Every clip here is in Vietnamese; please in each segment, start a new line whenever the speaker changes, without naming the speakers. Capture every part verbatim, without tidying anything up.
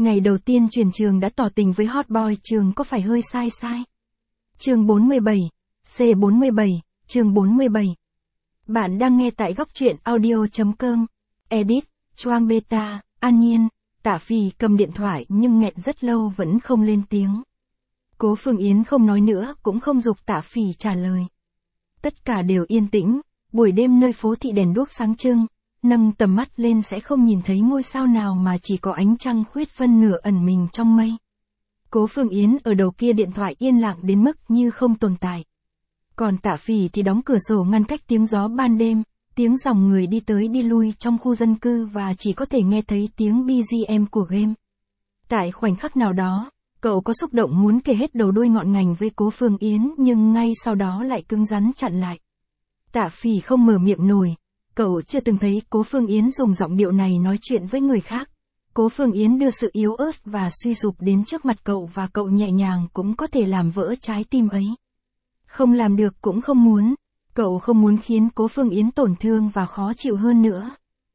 Ngày đầu tiên chuyển trường đã tỏ tình với hot boy trường có phải hơi sai sai? Chương bốn mươi bảy, C bốn mươi bảy, chương bốn mươi bảy. Bạn đang nghe tại góc truyện audio.com. Edit, Choang Beta, An Nhiên. Tạ Phì cầm điện thoại nhưng nghẹn rất lâu vẫn không lên tiếng. Cố Phương Yến không nói nữa cũng không giục Tạ Phì trả lời. Tất cả đều yên tĩnh, buổi đêm nơi phố thị đèn đuốc sáng trưng, nâng tầm mắt lên sẽ không nhìn thấy ngôi sao nào mà chỉ có ánh trăng khuyết phân nửa ẩn mình trong mây. Cố Phương Yến ở đầu kia điện thoại yên lặng đến mức như không tồn tại. Còn Tạ Phì thì đóng cửa sổ ngăn cách tiếng gió ban đêm, tiếng dòng người đi tới đi lui trong khu dân cư và chỉ có thể nghe thấy tiếng bê giê em của game. Tại khoảnh khắc nào đó, cậu có xúc động muốn kể hết đầu đuôi ngọn ngành với Cố Phương Yến nhưng ngay sau đó lại cứng rắn chặn lại. Tạ Phì không mở miệng nổi, cậu chưa từng thấy Cố Phương Yến dùng giọng điệu này nói chuyện với người khác. Cố Phương Yến đưa sự yếu ớt và suy sụp đến trước mặt cậu và cậu nhẹ nhàng cũng có thể làm vỡ trái tim ấy. Không làm được cũng không muốn, cậu không muốn khiến Cố Phương Yến tổn thương và khó chịu hơn nữa.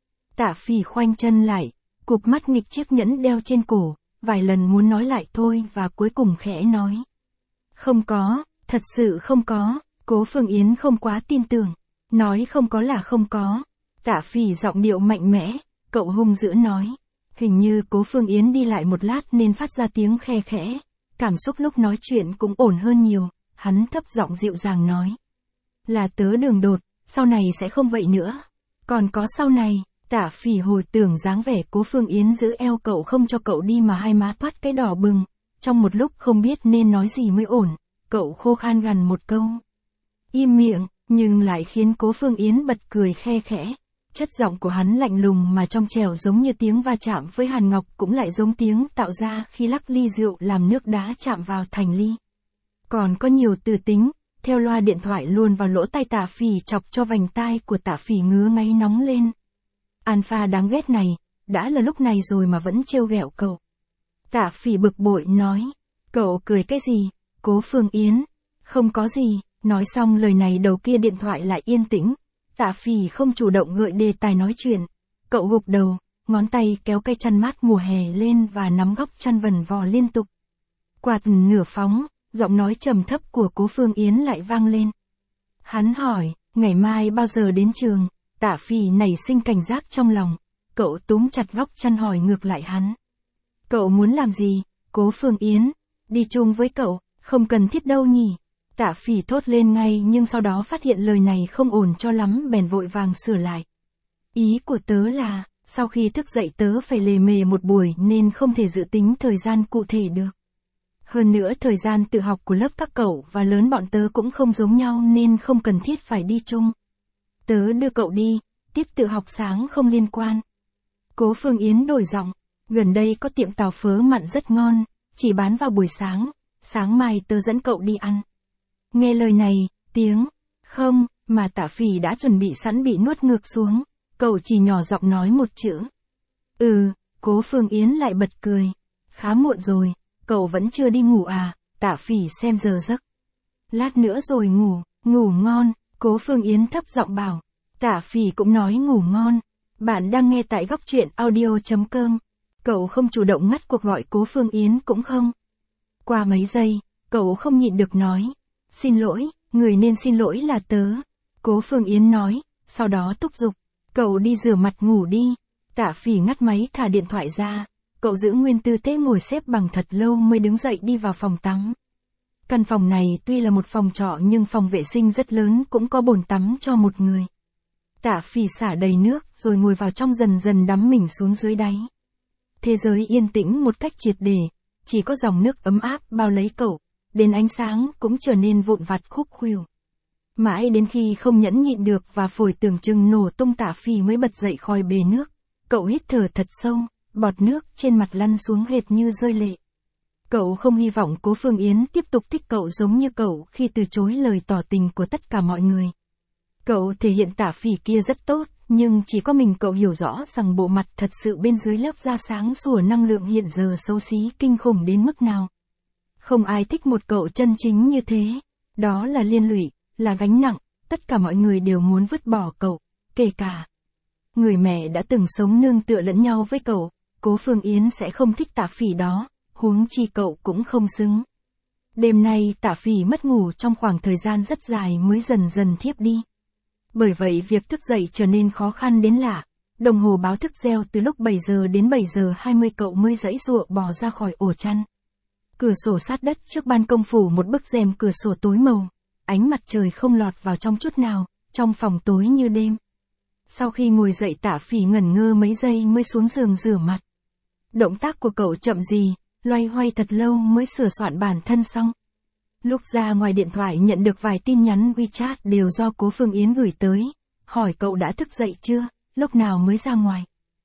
Tạ Phì khoanh chân lại, cụp mắt nghịch chiếc nhẫn đeo trên cổ, vài lần muốn nói lại thôi và cuối cùng khẽ nói. Không có, thật sự không có. Cố Phương Yến không quá tin tưởng. Nói không có là không có. Tạ Phì giọng điệu mạnh mẽ, cậu hung dữ nói. Hình như Cố Phương Yến đi lại một lát nên phát ra tiếng khe khẽ. Cảm xúc lúc nói chuyện cũng ổn hơn nhiều, hắn thấp giọng dịu dàng nói. Là tớ đường đột, sau này sẽ không vậy nữa. Còn có sau này, Tạ Phì hồi tưởng dáng vẻ Cố Phương Yến giữ eo cậu không cho cậu đi mà hai má toát cái đỏ bừng. Trong một lúc không biết nên nói gì mới ổn, cậu khô khan gằn một câu. Im miệng, nhưng lại khiến Cố Phương Yến bật cười khe khẽ. Chất giọng của hắn lạnh lùng mà trong trẻo giống như tiếng va chạm với hàn ngọc cũng lại giống tiếng tạo ra khi lắc ly rượu làm nước đá chạm vào thành ly. Còn có nhiều từ tính, theo loa điện thoại luôn vào lỗ tai Tạ Phì chọc cho vành tai của Tạ Phì ngứa ngáy nóng lên. Alpha đáng ghét này, đã là lúc này rồi mà vẫn trêu ghẹo cậu. Tạ Phì bực bội nói, cậu cười cái gì, Cố Phương Yến, không có gì. Nói xong lời này đầu kia điện thoại lại yên tĩnh. Tạ Phì không chủ động gợi đề tài nói chuyện. Cậu gục đầu, ngón tay kéo cây chăn mát mùa hè lên và nắm góc chăn vần vò liên tục. Quạt nửa phóng, giọng nói trầm thấp của Cố Phương Yến lại vang lên. Hắn hỏi, ngày mai bao giờ đến trường? Tạ Phì nảy sinh cảnh giác trong lòng. Cậu túm chặt góc chăn hỏi ngược lại hắn. Cậu muốn làm gì, Cố Phương Yến? Đi chung với cậu, không cần thiết đâu nhỉ? Tạ Phì thốt lên ngay nhưng sau đó phát hiện lời này không ổn cho lắm bèn vội vàng sửa lại. Ý của tớ là, sau khi thức dậy tớ phải lề mề một buổi nên không thể dự tính thời gian cụ thể được. Hơn nữa thời gian tự học của lớp các cậu và lớn bọn tớ cũng không giống nhau nên không cần thiết phải đi chung. Tớ đưa cậu đi, tiết tự học sáng không liên quan. Cố Phương Yến đổi giọng, gần đây có tiệm tàu phớ mặn rất ngon, chỉ bán vào buổi sáng, sáng mai tớ dẫn cậu đi ăn. Nghe lời này, tiếng, không, mà Tạ Phì đã chuẩn bị sẵn bị nuốt ngược xuống, cậu chỉ nhỏ giọng nói một chữ. Ừ, Cố Phương Yến lại bật cười. Khá muộn rồi, cậu vẫn chưa đi ngủ à? Tạ Phì xem giờ giấc. Lát nữa rồi ngủ, ngủ ngon, Cố Phương Yến thấp giọng bảo. Tạ Phì cũng nói ngủ ngon. Bạn đang nghe tại góc truyện audio.com. Cậu không chủ động ngắt cuộc gọi Cố Phương Yến cũng không. Qua mấy giây, cậu không nhịn được nói. Xin lỗi, người nên xin lỗi là tớ. Cố Phương Yến nói, sau đó thúc giục. Cậu đi rửa mặt ngủ đi. Tạ Phì ngắt máy thả điện thoại ra. Cậu giữ nguyên tư thế ngồi xếp bằng thật lâu mới đứng dậy đi vào phòng tắm. Căn phòng này tuy là một phòng trọ nhưng phòng vệ sinh rất lớn cũng có bồn tắm cho một người. Tạ Phì xả đầy nước rồi ngồi vào trong dần dần đắm mình xuống dưới đáy. Thế giới yên tĩnh một cách triệt để, chỉ có dòng nước ấm áp bao lấy cậu. Đến ánh sáng cũng trở nên vụn vặt khúc khuỷu. Mãi đến khi không nhẫn nhịn được và phổi tưởng chừng nổ tung Tạ Phì mới bật dậy khỏi bể nước. Cậu hít thở thật sâu, bọt nước trên mặt lăn xuống hệt như rơi lệ. Cậu không hy vọng Cố Phương Yến tiếp tục thích cậu giống như cậu khi từ chối lời tỏ tình của tất cả mọi người. Cậu thể hiện Tạ Phì kia rất tốt, nhưng chỉ có mình cậu hiểu rõ rằng bộ mặt thật sự bên dưới lớp da sáng sủa năng lượng hiện giờ xấu xí kinh khủng đến mức nào. Không ai thích một cậu chân chính như thế. Đó là liên lụy, là gánh nặng, tất cả mọi người đều muốn vứt bỏ cậu, kể cả người mẹ đã từng sống nương tựa lẫn nhau với cậu, Cố Phương Yến sẽ không thích Tạ Phỉ đó, huống chi cậu cũng không xứng. Đêm nay Tạ Phỉ mất ngủ trong khoảng thời gian rất dài mới dần dần thiếp đi. Bởi vậy việc thức dậy trở nên khó khăn đến lạ. Đồng hồ báo thức reo từ lúc bảy giờ đến bảy giờ hai mươi cậu mới giãy giụa bò ra khỏi ổ chăn. Cửa sổ sát đất trước ban công phủ một bức rèm cửa sổ tối màu. Ánh mặt trời không lọt vào trong chút nào, trong phòng tối như đêm. Sau khi ngồi dậy Tạ Phỉ ngẩn ngơ mấy giây mới xuống giường rửa mặt. Động tác của cậu chậm gì, loay hoay thật lâu mới sửa soạn bản thân xong. Lúc ra ngoài điện thoại nhận được vài tin nhắn WeChat đều do Cố Phương Yến gửi tới, hỏi cậu đã thức dậy chưa, lúc nào mới ra ngoài.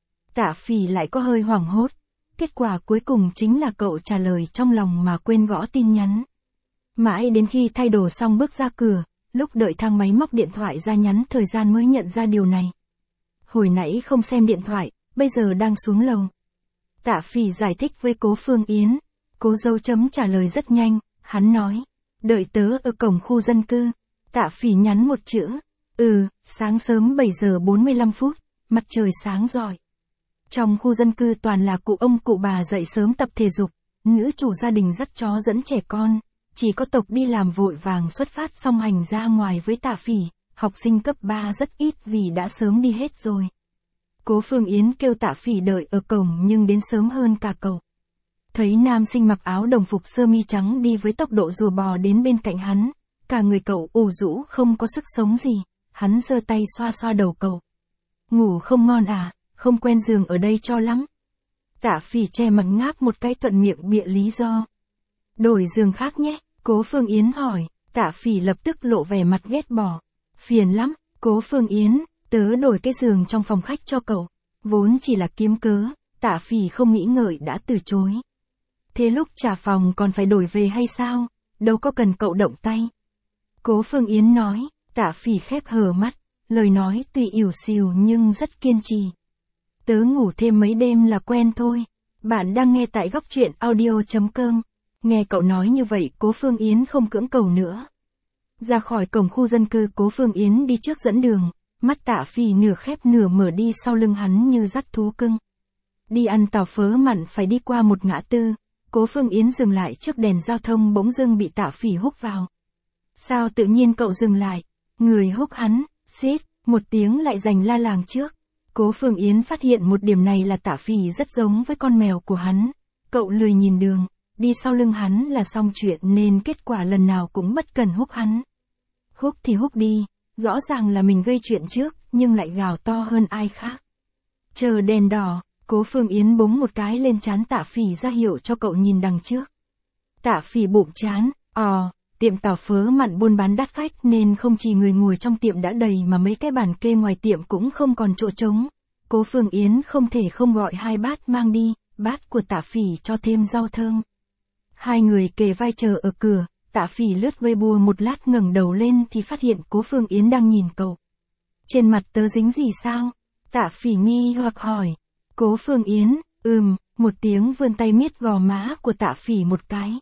Tạ Phỉ lại có hơi hoảng hốt, kết quả cuối cùng chính là cậu trả lời trong lòng mà quên gõ tin nhắn. Mãi đến khi thay đồ xong bước ra cửa, lúc đợi thang máy móc điện thoại ra nhắn thời gian mới nhận ra điều này. Hồi nãy không xem điện thoại, bây giờ đang xuống lầu. Tạ Phỉ giải thích với Cố Phương Yến, Cố dấu chấm trả lời rất nhanh, hắn nói, đợi tớ ở cổng khu dân cư. Tạ Phỉ nhắn một chữ, ừ, sáng sớm bảy giờ bốn mươi lăm phút, mặt trời sáng rọi. Trong khu dân cư toàn là cụ ông cụ bà dậy sớm tập thể dục, nữ chủ gia đình dắt chó dẫn trẻ con, chỉ có tộc đi làm vội vàng xuất phát xong hành ra ngoài với Tạ Phỉ, học sinh cấp ba rất ít vì đã sớm đi hết rồi. Cố Phương Yến kêu Tạ Phỉ đợi ở cổng nhưng đến sớm hơn cả cậu. Thấy nam sinh mặc áo đồng phục sơ mi trắng đi với tốc độ rùa bò đến bên cạnh hắn, cả người cậu ủ rũ không có sức sống gì, hắn giơ tay xoa xoa đầu cậu. Ngủ không ngon à, không quen giường ở đây cho lắm. Tạ Phỉ che mặt ngáp một cái thuận miệng bịa lý do. Đổi giường khác nhé, Cố Phương Yến hỏi, Tạ Phỉ lập tức lộ vẻ mặt ghét bỏ. Phiền lắm, Cố Phương Yến, tớ đổi cái giường trong phòng khách cho cậu. Vốn chỉ là kiếm cớ, Tạ Phỉ không nghĩ ngợi đã từ chối. Thế lúc trả phòng còn phải đổi về hay sao, đâu có cần cậu động tay. Cố Phương Yến nói, Tạ Phỉ khép hờ mắt, lời nói tuy ỉu xìu nhưng rất kiên trì. Tớ ngủ thêm mấy đêm là quen thôi. Bạn đang nghe tại góc truyện audio chấm com. Nghe cậu nói như vậy Cố Phương Yến không cưỡng cầu nữa. Ra khỏi cổng khu dân cư Cố Phương Yến đi trước dẫn đường, mắt Tạ Phỉ nửa khép nửa mở đi sau lưng hắn như dắt thú cưng. Đi ăn tàu phớ mặn phải đi qua một ngã tư, Cố Phương Yến dừng lại trước đèn giao thông bỗng dưng bị Tạ Phỉ húc vào. Sao tự nhiên cậu dừng lại? Người húc hắn, xít, một tiếng lại giành la làng trước. Cố Phương Yến phát hiện một điểm này là Tạ Phỉ rất giống với con mèo của hắn. Cậu lười nhìn đường, đi sau lưng hắn là xong chuyện nên kết quả lần nào cũng bất cần húc hắn. Húc thì húc đi, rõ ràng là mình gây chuyện trước, nhưng lại gào to hơn ai khác. Chờ đèn đỏ, Cố Phương Yến búng một cái lên trán Tạ Phỉ ra hiệu cho cậu nhìn đằng trước. Tạ Phỉ bụng chán, ò, tiệm tàu phớ mặn buôn bán đắt khách nên không chỉ người ngồi trong tiệm đã đầy mà mấy cái bàn kê ngoài tiệm cũng không còn chỗ trống. Cố Phương Yến không thể không gọi hai bát mang đi, bát của Tạ Phỉ cho thêm rau thơm. Hai người kề vai chờ ở cửa, Tạ Phỉ lướt Weibo một lát ngẩng đầu lên thì phát hiện Cố Phương Yến đang nhìn cậu. Trên mặt tớ dính gì sao? Tạ Phỉ nghi hoặc hỏi. Cố Phương Yến, ừm, một tiếng vươn tay miết gò má của Tạ Phỉ một cái.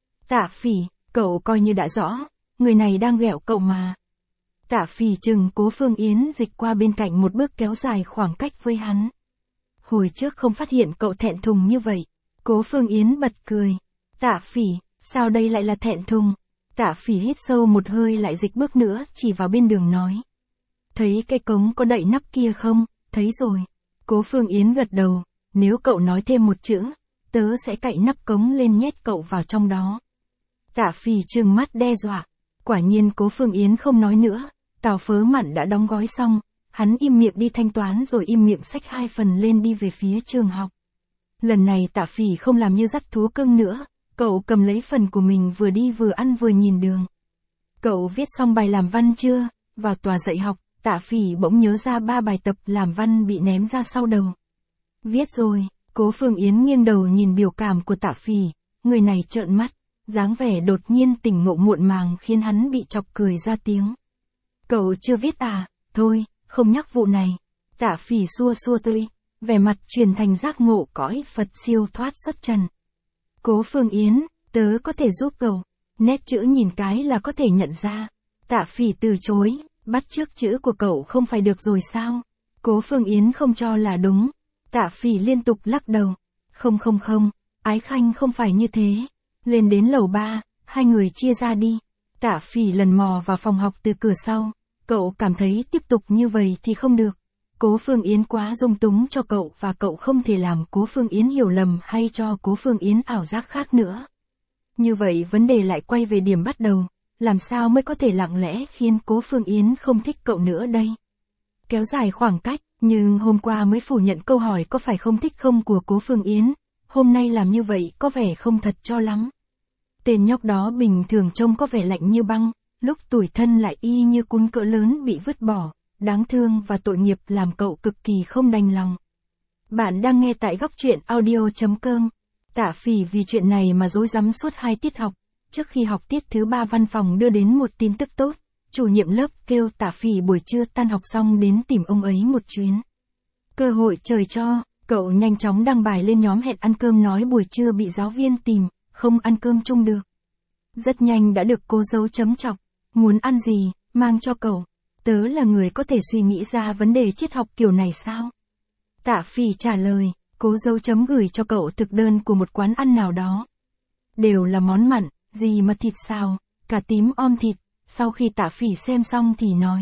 Tạ Phỉ, cậu coi như đã rõ, người này đang ghẹo cậu mà. Tạ Phỉ chừng Cố Phương Yến dịch qua bên cạnh một bước kéo dài khoảng cách với hắn. Hồi trước không phát hiện cậu thẹn thùng như vậy. Cố Phương Yến bật cười. Tạ Phỉ, sao đây lại là thẹn thùng? Tạ Phỉ hít sâu một hơi lại dịch bước nữa chỉ vào bên đường nói. Thấy cái cống có đậy nắp kia không? Thấy rồi. Cố Phương Yến gật đầu, nếu cậu nói thêm một chữ, tớ sẽ cạy nắp cống lên nhét cậu vào trong đó. Tạ Phỉ trừng mắt đe dọa. Quả nhiên Cố Phương Yến không nói nữa, tàu phớ mặn đã đóng gói xong, hắn im miệng đi thanh toán rồi im miệng xách hai phần lên đi về phía trường học. Lần này Tạ Phỉ không làm như dắt thú cưng nữa, cậu cầm lấy phần của mình vừa đi vừa ăn vừa nhìn đường. Cậu viết xong bài làm văn chưa? Vào tòa dạy học, Tạ Phỉ bỗng nhớ ra ba bài tập làm văn bị ném ra sau đầu. Viết rồi, Cố Phương Yến nghiêng đầu nhìn biểu cảm của Tạ Phỉ, người này trợn mắt, dáng vẻ đột nhiên tỉnh ngộ muộn màng khiến hắn bị chọc cười ra tiếng. Cậu chưa viết à? Thôi, không nhắc vụ này. Tạ Phỉ xua xua tươi, vẻ mặt truyền thành giác ngộ cõi Phật siêu thoát xuất trần. Cố Phương Yến, tớ có thể giúp cậu. Nét chữ nhìn cái là có thể nhận ra. Tạ Phỉ từ chối, bắt chước chữ của cậu không phải được rồi sao? Cố Phương Yến không cho là đúng. Tạ Phỉ liên tục lắc đầu. Không không không, Ái Khanh không phải như thế. Lên đến lầu ba, hai người chia ra đi. Tạ Phỉ lần mò vào phòng học từ cửa sau. Cậu cảm thấy tiếp tục như vậy thì không được. Cố Phương Yến quá dung túng cho cậu và cậu không thể làm Cố Phương Yến hiểu lầm hay cho Cố Phương Yến ảo giác khác nữa. Như vậy vấn đề lại quay về điểm bắt đầu. Làm sao mới có thể lặng lẽ khiến Cố Phương Yến không thích cậu nữa đây? Kéo dài khoảng cách, nhưng hôm qua mới phủ nhận câu hỏi có phải không thích không của Cố Phương Yến. Hôm nay làm như vậy có vẻ không thật cho lắm. Tên nhóc đó bình thường trông có vẻ lạnh như băng, lúc tủi thân lại y như cún cỡ lớn bị vứt bỏ, đáng thương và tội nghiệp làm cậu cực kỳ không đành lòng. Bạn đang nghe tại góc truyện audio chấm com. Tạ Phỉ vì chuyện này mà rối rắm suốt hai tiết học. Trước khi học tiết thứ ba văn phòng đưa đến một tin tức tốt. Chủ nhiệm lớp kêu Tạ Phỉ buổi trưa tan học xong đến tìm ông ấy một chuyến. Cơ hội trời cho, cậu nhanh chóng đăng bài lên nhóm hẹn ăn cơm nói buổi trưa bị giáo viên tìm, không ăn cơm chung được. Rất nhanh đã được cô dấu chấm chọc. Muốn ăn gì, mang cho cậu. Tớ là người có thể suy nghĩ ra vấn đề triết học kiểu này sao? Tạ Phỉ trả lời, cố dấu chấm gửi cho cậu thực đơn của một quán ăn nào đó. Đều là món mặn, gì mà thịt xào, cà tím om thịt. Sau khi Tạ Phỉ xem xong thì nói.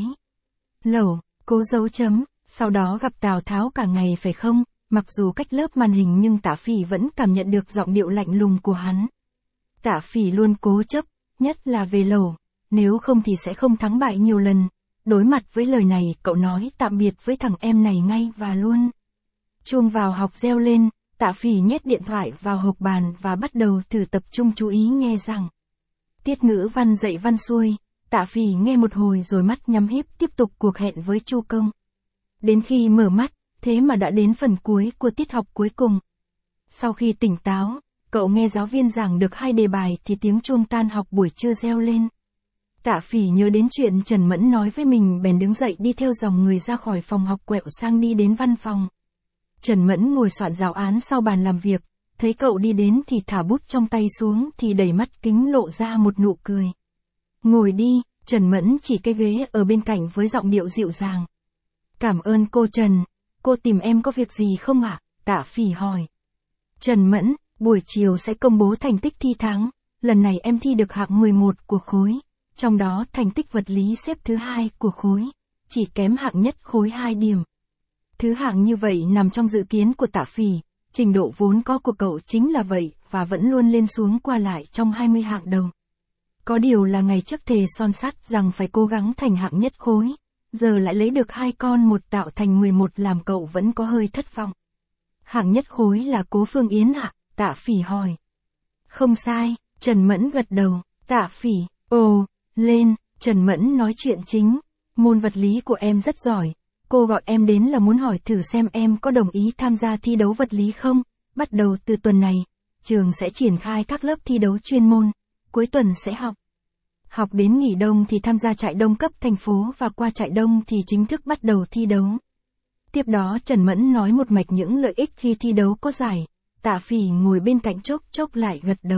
Lẩu, cố dấu chấm, sau đó gặp Tào Tháo cả ngày phải không? Mặc dù cách lớp màn hình nhưng Tạ Phỉ vẫn cảm nhận được giọng điệu lạnh lùng của hắn. Tạ Phỉ luôn cố chấp, nhất là về lẩu, nếu không thì sẽ không thắng bại nhiều lần. Đối mặt với lời này cậu nói tạm biệt với thằng em này ngay và luôn. Chuông vào học reo lên, Tạ Phỉ nhét điện thoại vào hộp bàn và bắt đầu thử tập trung chú ý nghe rằng. Tiết ngữ văn dạy văn xuôi, Tạ Phỉ nghe một hồi rồi mắt nhắm híp tiếp tục cuộc hẹn với Chu Công. Đến khi mở mắt, thế mà đã đến phần cuối của tiết học cuối cùng. Sau khi tỉnh táo, cậu nghe giáo viên giảng được hai đề bài thì tiếng chuông tan học buổi trưa reo lên. Tạ Phỉ nhớ đến chuyện Trần Mẫn nói với mình bèn đứng dậy đi theo dòng người ra khỏi phòng học quẹo sang đi đến văn phòng. Trần Mẫn ngồi soạn giáo án sau bàn làm việc, thấy cậu đi đến thì thả bút trong tay xuống thì đẩy mắt kính lộ ra một nụ cười. Ngồi đi, Trần Mẫn chỉ cái ghế ở bên cạnh với giọng điệu dịu dàng. Cảm ơn cô Trần, cô tìm em có việc gì không ạ? Tạ Phỉ hỏi. Trần Mẫn, buổi chiều sẽ công bố thành tích thi tháng, lần này em thi được hạng mười một của khối, trong đó thành tích vật lý xếp thứ hai của khối, chỉ kém hạng nhất khối hai điểm. Thứ hạng như vậy nằm trong dự kiến của Tạ Phỉ, trình độ vốn có của cậu chính là vậy và vẫn luôn lên xuống qua lại trong hai mươi hạng đầu. Có điều là ngày trước thề son sắt rằng phải cố gắng thành hạng nhất khối, giờ lại lấy được hai con một tạo thành mười một làm cậu vẫn có hơi thất vọng. Hạng nhất khối là Cố Phương Yến ạ? Tạ Phỉ hỏi. Không sai, Trần Mẫn gật đầu. Tạ Phỉ, ồ, lên, Trần Mẫn nói chuyện chính. Môn vật lý của em rất giỏi. Cô gọi em đến là muốn hỏi thử xem em có đồng ý tham gia thi đấu vật lý không? Bắt đầu từ tuần này, trường sẽ triển khai các lớp thi đấu chuyên môn. Cuối tuần sẽ học. Học đến nghỉ đông thì tham gia trại đông cấp thành phố và qua trại đông thì chính thức bắt đầu thi đấu. Tiếp đó Trần Mẫn nói một mạch những lợi ích khi thi đấu có giải. Tạ Phỉ ngồi bên cạnh chốc chốc lại gật đầu.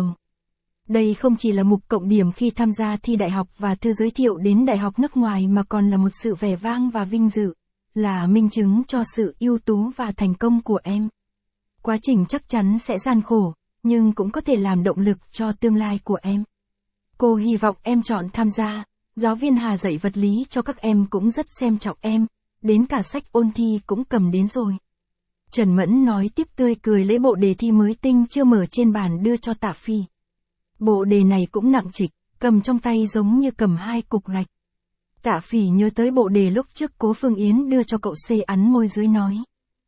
Đây không chỉ là mục cộng điểm khi tham gia thi đại học và thư giới thiệu đến đại học nước ngoài mà còn là một sự vẻ vang và vinh dự, là minh chứng cho sự ưu tú và thành công của em. Quá trình chắc chắn sẽ gian khổ, nhưng cũng có thể làm động lực cho tương lai của em. Cô hy vọng em chọn tham gia, giáo viên Hà dạy vật lý cho các em cũng rất xem trọng em, đến cả sách ôn thi cũng cầm đến rồi. Trần Mẫn nói tiếp tươi cười lấy bộ đề thi mới tinh chưa mở trên bàn đưa cho Tạ Phỉ. Bộ đề này cũng nặng trịch, cầm trong tay giống như cầm hai cục gạch. Tạ Phỉ nhớ tới bộ đề lúc trước Cố Phương Yến đưa cho cậu xê ắn môi dưới nói.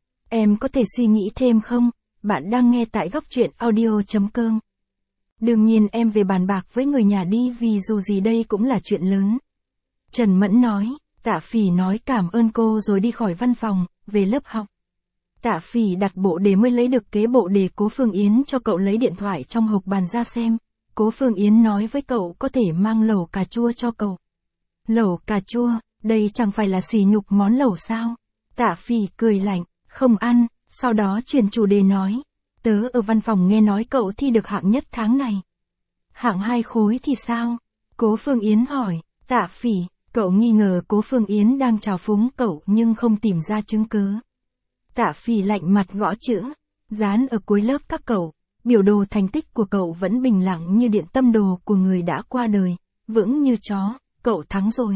Em có thể suy nghĩ thêm không? Bạn đang nghe tại góc truyện audio chấm com. Đương nhiên em về bàn bạc với người nhà đi vì dù gì đây cũng là chuyện lớn. Trần Mẫn nói, Tạ Phỉ nói cảm ơn cô rồi đi khỏi văn phòng, về lớp học. Tạ Phỉ đặt bộ đề mới lấy được kế bộ đề Cố Phương Yến cho cậu lấy điện thoại trong hộp bàn ra xem. Cố Phương Yến nói với cậu có thể mang lẩu cà chua cho cậu. Lẩu cà chua, đây chẳng phải là sỉ nhục món lẩu sao? Tạ Phỉ cười lạnh, không ăn, sau đó chuyển chủ đề nói. Tớ ở văn phòng nghe nói cậu thi được hạng nhất tháng này. Hạng hai khối thì sao? Cố Phương Yến hỏi. Tạ Phỉ, cậu nghi ngờ Cố Phương Yến đang trào phúng cậu nhưng không tìm ra chứng cứ. Tạ Phỉ lạnh mặt gõ chữ, dán ở cuối lớp các cậu, biểu đồ thành tích của cậu vẫn bình lặng như điện tâm đồ của người đã qua đời, vững như chó, cậu thắng rồi.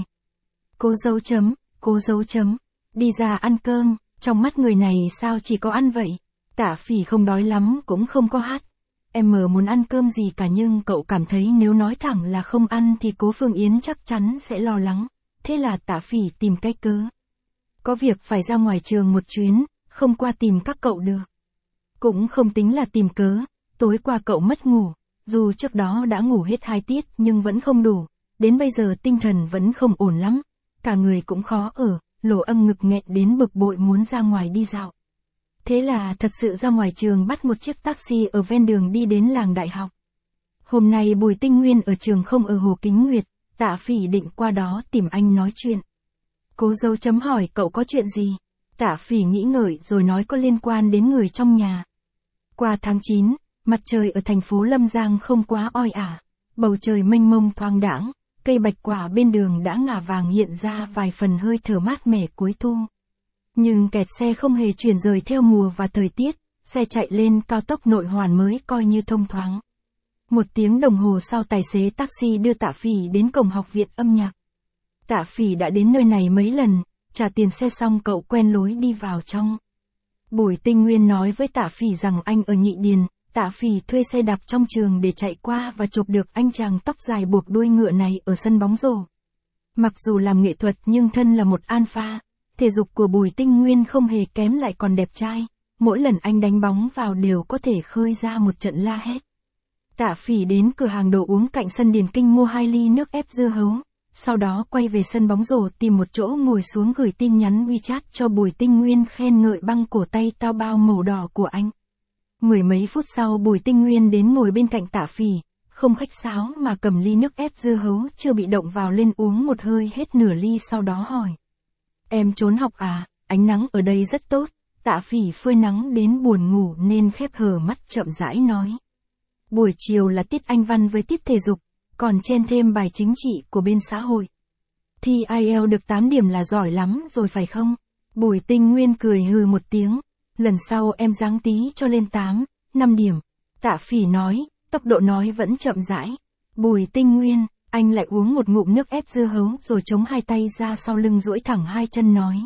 Cô dấu chấm, cô dấu chấm, đi ra ăn cơm, trong mắt người này sao chỉ có ăn vậy? Tạ Phỉ không đói lắm cũng không có hát. Em mờ muốn ăn cơm gì cả nhưng cậu cảm thấy nếu nói thẳng là không ăn thì Cố Phương Yến chắc chắn sẽ lo lắng, thế là Tạ Phỉ tìm cách cớ. Có việc phải ra ngoài trường một chuyến, không qua tìm các cậu được. Cũng không tính là tìm cớ, tối qua cậu mất ngủ, dù trước đó đã ngủ hết hai tiết nhưng vẫn không đủ, đến bây giờ tinh thần vẫn không ổn lắm, cả người cũng khó ở, lỗ âm ngực nghẹn đến bực bội muốn ra ngoài đi dạo. Thế là thật sự ra ngoài trường bắt một chiếc taxi ở ven đường đi đến làng đại học. Hôm nay Bùi Tinh Nguyên ở trường không ở Hồ Kính Nguyệt, Tạ Phỉ định qua đó tìm anh nói chuyện. Cố dấu chấm hỏi cậu có chuyện gì? Tạ Phỉ nghĩ ngợi rồi nói có liên quan đến người trong nhà. Qua tháng chín, mặt trời ở thành phố Lâm Giang không quá oi ả, bầu trời mênh mông thoáng đãng, cây bạch quả bên đường đã ngả vàng hiện ra vài phần hơi thở mát mẻ cuối thu. Nhưng kẹt xe không hề chuyển rời theo mùa và thời tiết, xe chạy lên cao tốc nội hoàn mới coi như thông thoáng. Một tiếng đồng hồ sau tài xế taxi đưa Tạ Phỉ đến cổng học viện âm nhạc. Tạ Phỉ đã đến nơi này mấy lần, trả tiền xe xong cậu quen lối đi vào trong. Bùi Tinh Nguyên nói với Tạ Phỉ rằng anh ở Nhị Điền, Tạ Phỉ thuê xe đạp trong trường để chạy qua và chụp được anh chàng tóc dài buộc đuôi ngựa này ở sân bóng rổ. Mặc dù làm nghệ thuật nhưng thân là một alpha, thể dục của Bùi Tinh Nguyên không hề kém lại còn đẹp trai, mỗi lần anh đánh bóng vào đều có thể khơi ra một trận la hét. Tạ Phỉ đến cửa hàng đồ uống cạnh sân Điền Kinh mua hai ly nước ép dưa hấu, sau đó quay về sân bóng rổ tìm một chỗ ngồi xuống gửi tin nhắn WeChat cho Bùi Tinh Nguyên khen ngợi băng cổ tay tao bao màu đỏ của anh. Mười mấy phút sau Bùi Tinh Nguyên đến ngồi bên cạnh Tạ Phỉ, không khách sáo mà cầm ly nước ép dưa hấu chưa bị động vào lên uống một hơi hết nửa ly sau đó hỏi. Em trốn học à, ánh nắng ở đây rất tốt. Tạ Phỉ phơi nắng đến buồn ngủ nên khép hờ mắt chậm rãi nói. Buổi chiều là tiết Anh văn với tiết thể dục, còn chen thêm bài chính trị của bên xã hội. Thi ai eo được tám điểm là giỏi lắm rồi phải không? Bùi Tinh Nguyên cười hừ một tiếng. Lần sau em giáng tí cho lên tám, năm điểm. Tạ Phỉ nói, tốc độ nói vẫn chậm rãi. Bùi Tinh Nguyên, anh lại uống một ngụm nước ép dưa hấu rồi chống hai tay ra sau lưng duỗi thẳng hai chân nói.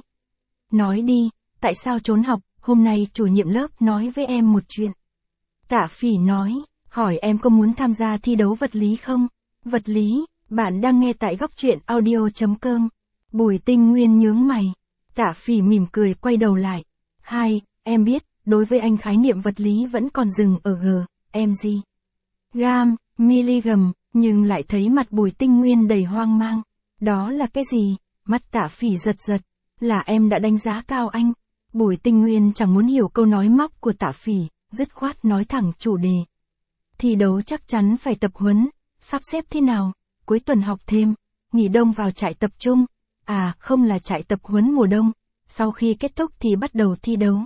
Nói đi, tại sao trốn học, hôm nay chủ nhiệm lớp nói với em một chuyện. Tạ Phỉ nói, hỏi em có muốn tham gia thi đấu vật lý không? Vật lý, bạn đang nghe tại góc truyện audio chấm com. Bùi Tinh Nguyên nhướng mày. Tạ Phỉ mỉm cười quay đầu lại. Hai, em biết, đối với anh khái niệm vật lý vẫn còn dừng ở g, em gì? Gam, miligam, nhưng lại thấy mặt Bùi Tinh Nguyên đầy hoang mang. Đó là cái gì? Mắt Tạ Phỉ giật giật. Là em đã đánh giá cao anh. Bùi Tinh Nguyên chẳng muốn hiểu câu nói móc của Tạ Phỉ, dứt khoát nói thẳng chủ đề. Thi đấu chắc chắn phải tập huấn, sắp xếp thế nào? Cuối tuần học thêm, nghỉ đông vào trại tập trung. À, không là trại tập huấn mùa đông. Sau khi kết thúc thì bắt đầu thi đấu.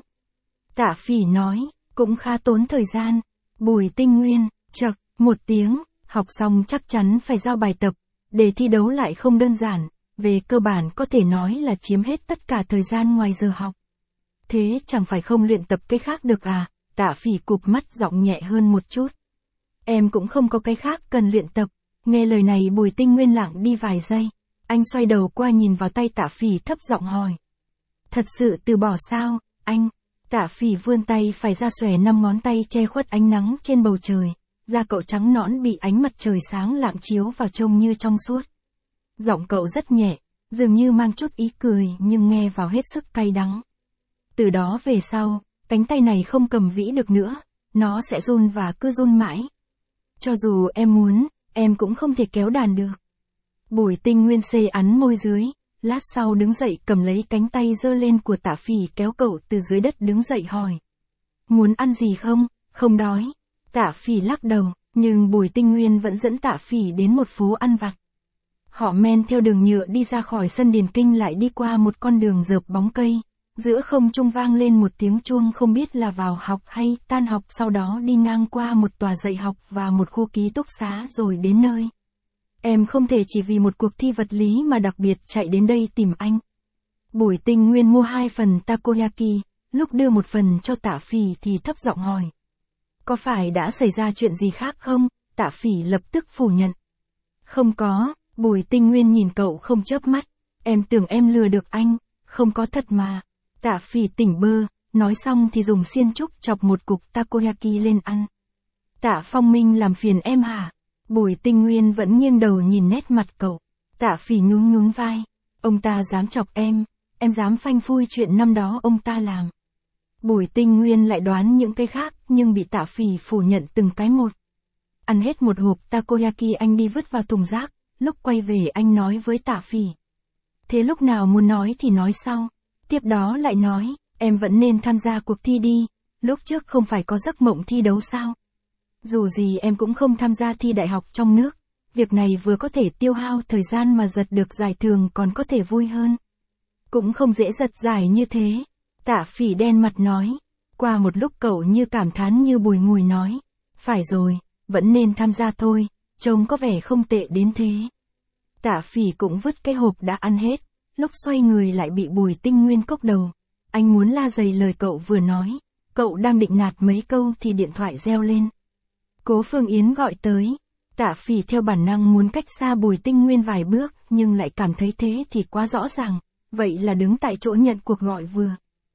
Tạ Phỉ nói, cũng khá tốn thời gian. Bùi Tinh Nguyên, chậc, một tiếng, học xong chắc chắn phải giao bài tập. Để thi đấu lại không đơn giản, về cơ bản có thể nói là chiếm hết tất cả thời gian ngoài giờ học. Thế chẳng phải không luyện tập cái khác được à? Tạ Phỉ cụp mắt giọng nhẹ hơn một chút. Em cũng không có cái khác cần luyện tập. Nghe lời này Bùi Tinh Nguyên lặng đi vài giây. Anh xoay đầu qua nhìn vào tay Tạ Phỉ thấp giọng hỏi. Thật sự từ bỏ sao, anh? Tạ Phỉ vươn tay phải ra xòe năm ngón tay che khuất ánh nắng trên bầu trời. Da cậu trắng nõn bị ánh mặt trời sáng lạng chiếu vào trông như trong suốt. Giọng cậu rất nhẹ, dường như mang chút ý cười nhưng nghe vào hết sức cay đắng. Từ đó về sau, cánh tay này không cầm vĩ được nữa, nó sẽ run và cứ run mãi. Cho dù em muốn, em cũng không thể kéo đàn được. Bùi Tinh Nguyên xê ắn môi dưới, lát sau đứng dậy cầm lấy cánh tay giơ lên của Tạ Phỉ kéo cậu từ dưới đất đứng dậy hỏi. Muốn ăn gì không? Không đói. Tạ Phỉ lắc đầu, nhưng Bùi Tinh Nguyên vẫn dẫn Tạ Phỉ đến một phố ăn vặt. Họ men theo đường nhựa đi ra khỏi sân Điền Kinh lại đi qua một con đường rợp bóng cây. Giữa không trung vang lên một tiếng chuông không biết là vào học hay tan học, sau đó đi ngang qua một tòa dạy học và một khu ký túc xá rồi đến nơi. Em không thể chỉ vì một cuộc thi vật lý mà đặc biệt chạy đến đây tìm anh. Bùi Tinh Nguyên mua hai phần takoyaki, lúc đưa một phần cho Tạ Phỉ thì thấp giọng hỏi. Có phải đã xảy ra chuyện gì khác không? Tạ Phỉ lập tức phủ nhận. Không có, Bùi Tinh Nguyên nhìn cậu không chớp mắt. Em tưởng em lừa được anh, không có thật mà. Tạ Phỉ tỉnh bơ, nói xong thì dùng xiên trúc chọc một cục takoyaki lên ăn. Tạ Phong Minh làm phiền em hả? Bùi Tinh Nguyên vẫn nghiêng đầu nhìn nét mặt cậu. Tạ Phỉ nhún nhún vai. Ông ta dám chọc em, em dám phanh phui chuyện năm đó ông ta làm. Bùi Tinh Nguyên lại đoán những cái khác nhưng bị Tạ Phỉ phủ nhận từng cái một. Ăn hết một hộp takoyaki anh đi vứt vào thùng rác, lúc quay về anh nói với Tạ Phỉ. Thế lúc nào muốn nói thì nói sau. Tiếp đó lại nói, em vẫn nên tham gia cuộc thi đi, lúc trước không phải có giấc mộng thi đấu sao? Dù gì em cũng không tham gia thi đại học trong nước, việc này vừa có thể tiêu hao thời gian mà giật được giải thưởng còn có thể vui hơn. Cũng không dễ giật giải như thế. Tạ Phỉ đen mặt nói. Qua một lúc cậu như cảm thán như bùi ngùi nói. Phải rồi, vẫn nên tham gia thôi, trông có vẻ không tệ đến thế. Tạ Phỉ cũng vứt cái hộp đã ăn hết, lúc xoay người lại bị Bùi Tinh Nguyên cốc đầu. Anh muốn la dày lời cậu vừa nói, cậu đang định nạt mấy câu thì điện thoại reo lên. Cố Phương Yến gọi tới. Tạ Phỉ theo bản năng muốn cách xa Bùi Tinh Nguyên vài bước nhưng lại cảm thấy thế thì quá rõ ràng, vậy là đứng tại chỗ nhận cuộc gọi vừa.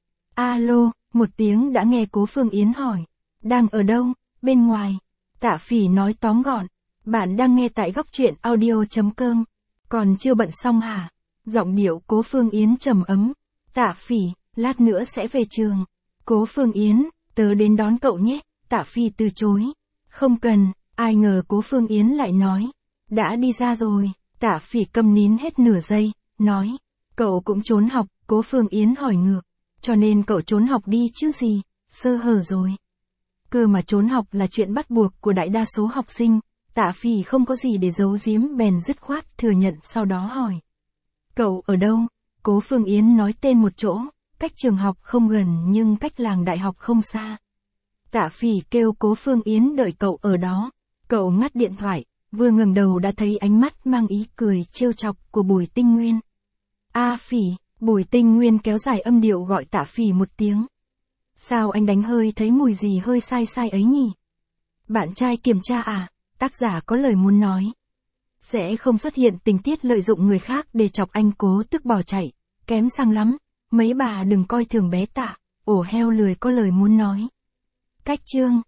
Alo, một tiếng đã nghe Cố Phương Yến hỏi. Đang ở đâu? Bên ngoài. Tạ Phỉ nói tóm gọn. Bạn đang nghe tại góc truyện audio chấm com. Còn chưa bận xong hả? Giọng điệu Cố Phương Yến trầm ấm. Tạ Phỉ, lát nữa sẽ về trường. Cố Phương Yến, tớ đến đón cậu nhé. Tạ Phỉ từ chối. Không cần, ai ngờ Cố Phương Yến lại nói. Đã đi ra rồi. Tạ Phỉ câm nín hết nửa giây, nói. Cậu cũng trốn học. Cố Phương Yến hỏi ngược. Cho nên cậu trốn học đi chứ gì, sơ hở rồi. Cơ mà trốn học là chuyện bắt buộc của đại đa số học sinh. Tạ Phỉ không có gì để giấu giếm bèn dứt khoát thừa nhận sau đó hỏi. Cậu ở đâu? Cố Phương Yến nói tên một chỗ, cách trường học không gần nhưng cách làng đại học không xa. Tạ Phỉ kêu Cố Phương Yến đợi cậu ở đó. Cậu ngắt điện thoại, vừa ngẩng đầu đã thấy ánh mắt mang ý cười trêu chọc của Bùi Tinh Nguyên. A Phỉ, Bùi Tinh Nguyên kéo dài âm điệu gọi Tạ Phỉ một tiếng. Sao anh đánh hơi thấy mùi gì hơi sai sai ấy nhỉ? Bạn trai kiểm tra à? Tác giả có lời muốn nói. Sẽ không xuất hiện tình tiết lợi dụng người khác để chọc anh cố tức bỏ chạy. Kém sang lắm. Mấy bà đừng coi thường bé Tạ. Ổ heo lười có lời muốn nói. Cách chương.